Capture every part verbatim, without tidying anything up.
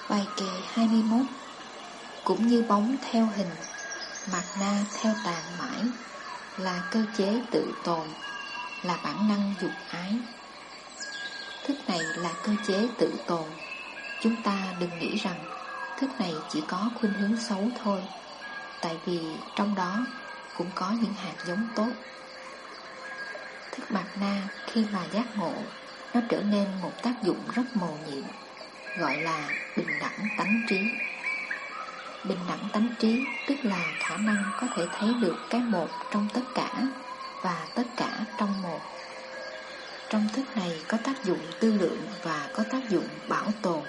Bài kệ hai mươi mốt. Cũng như bóng theo hình, mạt na theo tàn mãi, là cơ chế tự tồn, là bản năng dục ái. Thức này là cơ chế tự tồn. Chúng ta đừng nghĩ rằng thức này chỉ có khuynh hướng xấu thôi, tại vì trong đó cũng có những hạt giống tốt. Thức mạt na khi mà giác ngộ, nó trở nên một tác dụng rất mầu nhiệm, gọi là bình đẳng tánh trí. Bình đẳng tánh trí tức là khả năng có thể thấy được cái một trong tất cả và tất cả trong một. Trong thức này có tác dụng tư lượng và có tác dụng bảo tồn.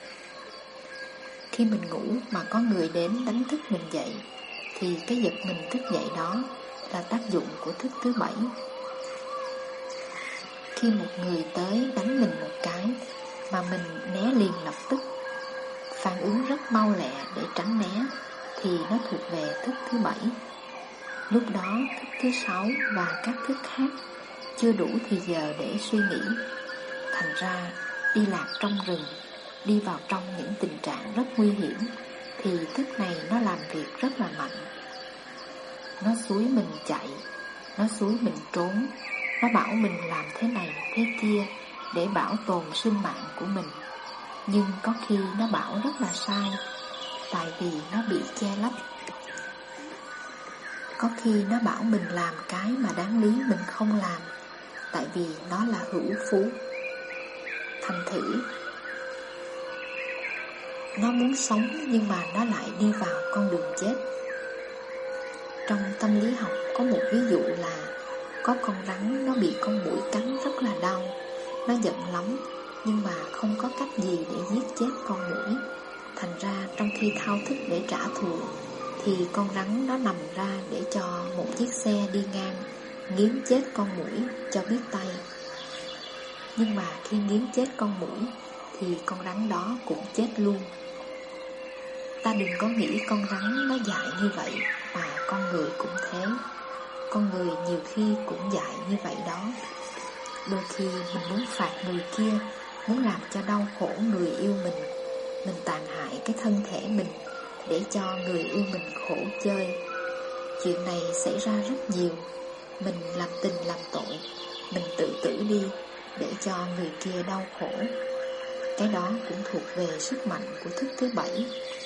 Khi mình ngủ mà có người đến đánh thức mình dậy, thì cái giật mình thức dậy đó là tác dụng của thức thứ bảy. Khi một người tới đánh mình một cái mà mình né liền lập tức, phản ứng rất mau lẹ để tránh né, thì nó thuộc về thức thứ bảy. Lúc đó thức thứ sáu và các thức khác chưa đủ thì giờ để suy nghĩ. Thành ra đi lạc trong rừng, đi vào trong những tình trạng rất nguy hiểm, thì thức này nó làm việc rất là mạnh. Nó xúi mình chạy, nó xúi mình trốn, nó bảo mình làm thế này thế kia để bảo tồn sinh mạng của mình. Nhưng có khi nó bảo rất là sai, tại vì nó bị che lấp. Có khi nó bảo mình làm cái mà đáng lý mình không làm, tại vì nó là hữu phú. Thành thử nó muốn sống nhưng mà nó lại đi vào con đường chết. Trong tâm lý học có một ví dụ là có con rắn nó bị con muỗi cắn rất là đau. Nó giận lắm, nhưng mà không có cách gì để giết chết con muỗi. Thành ra trong khi thao thức để trả thù, thì con rắn nó nằm ra để cho một chiếc xe đi ngang nghiến chết con muỗi cho biết tay. Nhưng mà khi nghiến chết con muỗi thì con rắn đó cũng chết luôn. Ta đừng có nghĩ con rắn nó dại như vậy, mà con người cũng thế. Con người nhiều khi cũng dại như vậy đó. Đôi khi mình muốn phạt người kia, muốn làm cho đau khổ người yêu mình, mình tàn hại cái thân thể mình để cho người yêu mình khổ chơi. Chuyện này xảy ra rất nhiều. Mình làm tình làm tội, mình tự tử đi để cho người kia đau khổ. Cái đó cũng thuộc về sức mạnh của thức thứ bảy.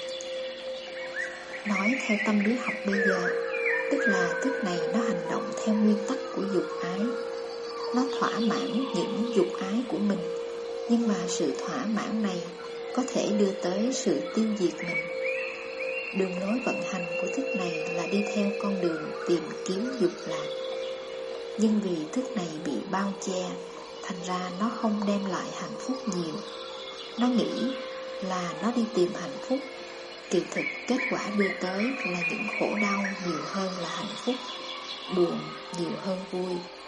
Nói theo tâm lý học bây giờ, tức là thức này nó hành động theo nguyên tắc của dục ái. Nó thỏa mãn những dục ái của mình, nhưng mà sự thỏa mãn này có thể đưa tới sự tiêu diệt mình. Đường lối vận hành của thức này là đi theo con đường tìm kiếm dục lạc. Nhưng vì thức này bị bao che, thành ra nó không đem lại hạnh phúc nhiều. Nó nghĩ là nó đi tìm hạnh phúc, kỳ thực kết quả đưa tới là những khổ đau nhiều hơn là hạnh phúc, buồn nhiều hơn vui.